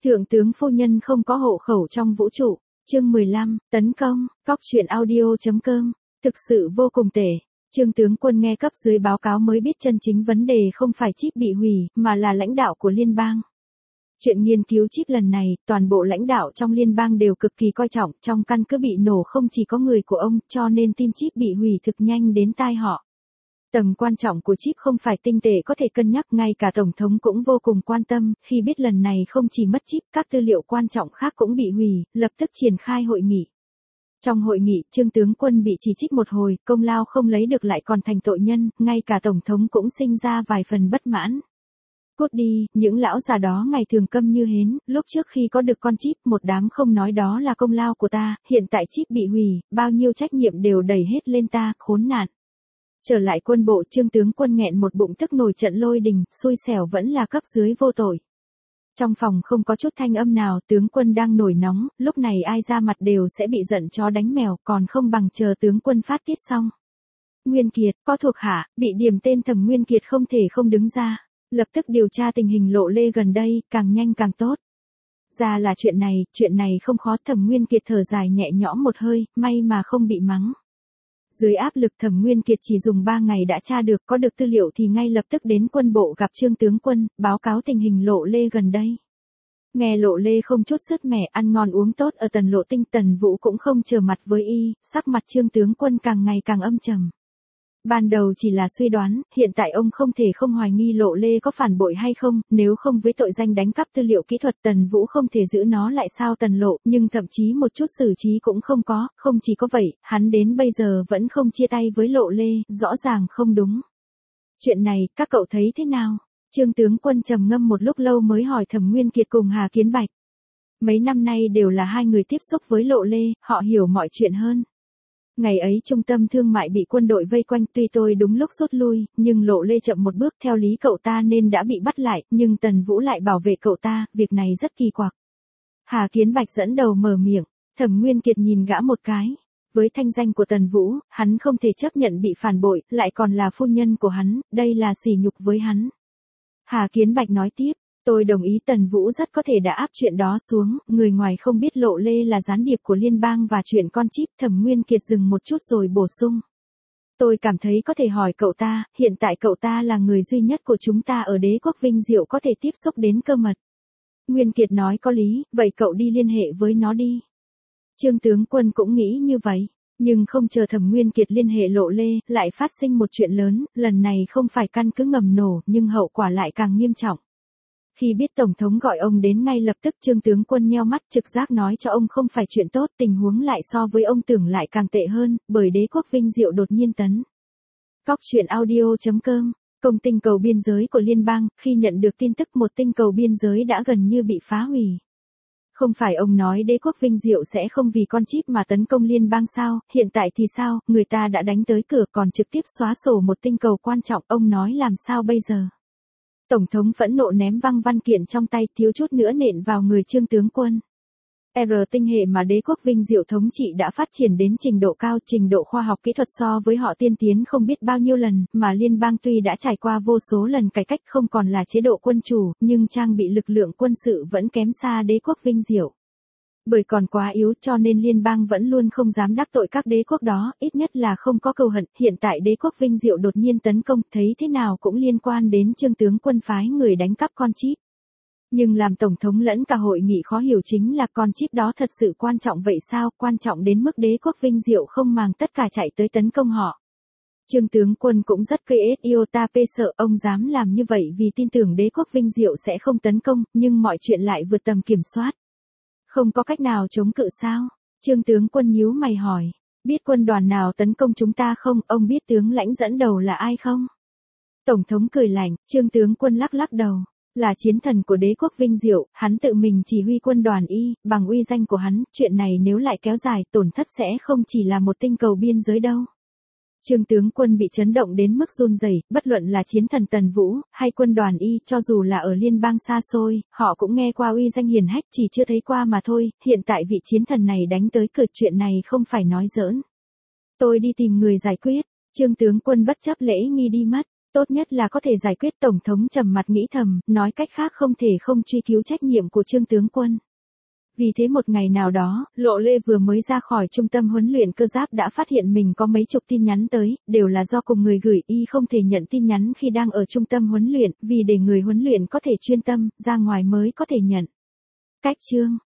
Thượng tướng phu nhân không có hộ khẩu trong vũ trụ. Chương 15, tấn công, Cóc truyện audio.com, thực sự vô cùng tệ. Trương tướng quân nghe cấp dưới báo cáo mới biết chân chính vấn đề không phải chip bị hủy, mà là lãnh đạo của liên bang. Chuyện nghiên cứu chip lần này, toàn bộ lãnh đạo trong liên bang đều cực kỳ coi trọng, trong căn cứ bị nổ không chỉ có người của ông, cho nên tin chip bị hủy thực nhanh đến tai họ. Tầm quan trọng của chip không phải tinh tế có thể cân nhắc, ngay cả Tổng thống cũng vô cùng quan tâm, khi biết lần này không chỉ mất chip, các tư liệu quan trọng khác cũng bị hủy, lập tức triển khai hội nghị. Trong hội nghị, Trương tướng quân bị chỉ trích một hồi, công lao không lấy được lại còn thành tội nhân, ngay cả Tổng thống cũng sinh ra vài phần bất mãn. Cút đi, những lão già đó ngày thường câm như hến, lúc trước khi có được con chip, một đám không nói đó là công lao của ta, hiện tại chip bị hủy, bao nhiêu trách nhiệm đều đẩy hết lên ta, khốn nạn. Trở lại quân bộ, Trương tướng quân nghẹn một bụng tức nổi trận lôi đình, xui xẻo vẫn là cấp dưới vô tội. Trong phòng không có chút thanh âm nào, tướng quân đang nổi nóng, lúc này ai ra mặt đều sẽ bị giận chó đánh mèo, còn không bằng chờ tướng quân phát tiết xong. Nguyên Kiệt, có thuộc hạ, bị điểm tên Thẩm Nguyên Kiệt không thể không đứng ra, lập tức điều tra tình hình Lộ Lê gần đây, càng nhanh càng tốt. Ra là chuyện này không khó. Thẩm Nguyên Kiệt thở dài nhẹ nhõm một hơi, may mà không bị mắng. Dưới áp lực, Thẩm Nguyên Kiệt chỉ dùng 3 ngày đã tra được, có được tư liệu thì ngay lập tức đến quân bộ gặp Trương tướng quân, báo cáo tình hình Lộ Lê gần đây. Nghe Lộ Lê không chút sứt mẻ, ăn ngon uống tốt ở Tần Lộ Tinh, Tần Vũ cũng không trở mặt với y, sắc mặt Trương tướng quân càng ngày càng âm trầm. Ban đầu chỉ là suy đoán, hiện tại ông không thể không hoài nghi Lộ Lê có phản bội hay không, nếu không với tội danh đánh cắp tư liệu kỹ thuật Tần Vũ không thể giữ nó lại sao Tần Lộ, nhưng thậm chí một chút xử trí cũng không có, không chỉ có vậy, hắn đến bây giờ vẫn không chia tay với Lộ Lê, rõ ràng không đúng. Chuyện này, các cậu thấy thế nào? Trương tướng quân trầm ngâm một lúc lâu mới hỏi Thẩm Nguyên Kiệt cùng Hà Kiến Bạch. Mấy năm nay đều là hai người tiếp xúc với Lộ Lê, họ hiểu mọi chuyện hơn. Ngày ấy trung tâm thương mại bị quân đội vây quanh, tuy tôi đúng lúc rút lui, nhưng Lộ Lê chậm một bước, theo lý cậu ta nên đã bị bắt lại, nhưng Tần Vũ lại bảo vệ cậu ta, việc này rất kỳ quặc. Hà Kiến Bạch dẫn đầu mở miệng, Thẩm Nguyên Kiệt nhìn gã một cái. Với thanh danh của Tần Vũ, hắn không thể chấp nhận bị phản bội, lại còn là phu nhân của hắn, đây là sỉ nhục với hắn. Hà Kiến Bạch nói tiếp, tôi đồng ý Tần Vũ rất có thể đã áp chuyện đó xuống, người ngoài không biết Lộ Lê là gián điệp của liên bang và chuyện con chip. Thẩm Nguyên Kiệt dừng một chút rồi bổ sung. Tôi cảm thấy có thể hỏi cậu ta, hiện tại cậu ta là người duy nhất của chúng ta ở Đế quốc Vinh Diệu có thể tiếp xúc đến cơ mật. Nguyên Kiệt nói có lý, vậy cậu đi liên hệ với nó đi. Trương tướng quân cũng nghĩ như vậy. Nhưng không chờ Thẩm Nguyên Kiệt liên hệ Lộ Lê, lại phát sinh một chuyện lớn, lần này không phải căn cứ ngầm nổ, nhưng hậu quả lại càng nghiêm trọng. Khi biết Tổng thống gọi ông đến ngay lập tức, Trương tướng quân nheo mắt, trực giác nói cho ông không phải chuyện tốt, tình huống lại so với ông tưởng lại càng tệ hơn, bởi Đế quốc Vinh Diệu đột nhiên tấn. Cóc truyện audio.com, công tinh cầu biên giới của liên bang, khi nhận được tin tức một tinh cầu biên giới đã gần như bị phá hủy. Không phải ông nói Đế quốc Vinh Diệu sẽ không vì con chip mà tấn công liên bang sao, hiện tại thì sao, người ta đã đánh tới cửa còn trực tiếp xóa sổ một tinh cầu quan trọng, ông nói làm sao bây giờ? Tổng thống phẫn nộ ném văng văn kiện trong tay, thiếu chút nữa nện vào người Trương tướng quân. Tinh hệ mà Đế quốc Vinh Diệu thống trị đã phát triển đến trình độ cao, trình độ khoa học kỹ thuật so với họ tiên tiến không biết bao nhiêu lần, mà liên bang tuy đã trải qua vô số lần cải cách không còn là chế độ quân chủ, nhưng trang bị lực lượng quân sự vẫn kém xa Đế quốc Vinh Diệu. Bởi còn quá yếu cho nên liên bang vẫn luôn không dám đắc tội các đế quốc đó, ít nhất là không có cừu hận. Hiện tại Đế quốc Vinh Diệu đột nhiên tấn công, thấy thế nào cũng liên quan đến Trương tướng quân phái người đánh cắp con chip. Nhưng làm Tổng thống lẫn cả hội nghị khó hiểu chính là con chip đó thật sự quan trọng vậy sao, quan trọng đến mức Đế quốc Vinh Diệu không màng tất cả chạy tới tấn công họ. Trương tướng quân cũng rất cây iota sợ ông dám làm như vậy vì tin tưởng Đế quốc Vinh Diệu sẽ không tấn công, nhưng mọi chuyện lại vượt tầm kiểm soát. Không có cách nào chống cự sao? Trương tướng quân nhíu mày hỏi. Biết quân đoàn nào tấn công chúng ta không? Ông biết tướng lãnh dẫn đầu là ai không? Tổng thống cười lạnh, Trương tướng quân lắc lắc đầu. Là chiến thần của Đế quốc Vinh Diệu, hắn tự mình chỉ huy quân đoàn y, bằng uy danh của hắn, chuyện này nếu lại kéo dài, tổn thất sẽ không chỉ là một tinh cầu biên giới đâu. Trương tướng quân bị chấn động đến mức run rẩy, bất luận là chiến thần Tần Vũ, hay quân đoàn y, cho dù là ở liên bang xa xôi, họ cũng nghe qua uy danh hiển hách, chỉ chưa thấy qua mà thôi, hiện tại vị chiến thần này đánh tới cửa, chuyện này không phải nói giỡn. Tôi đi tìm người giải quyết, Trương tướng quân bất chấp lễ nghi đi mất. Tốt nhất là có thể giải quyết. Tổng thống trầm mặt nghĩ thầm, nói cách khác không thể không truy cứu trách nhiệm của Trương tướng quân. Vì thế một ngày nào đó, Lộ Lê vừa mới ra khỏi trung tâm huấn luyện cơ giáp đã phát hiện mình có mấy chục tin nhắn tới, đều là do cùng người gửi. Y không thể nhận tin nhắn khi đang ở trung tâm huấn luyện, vì để người huấn luyện có thể chuyên tâm, ra ngoài mới có thể nhận. Cách chương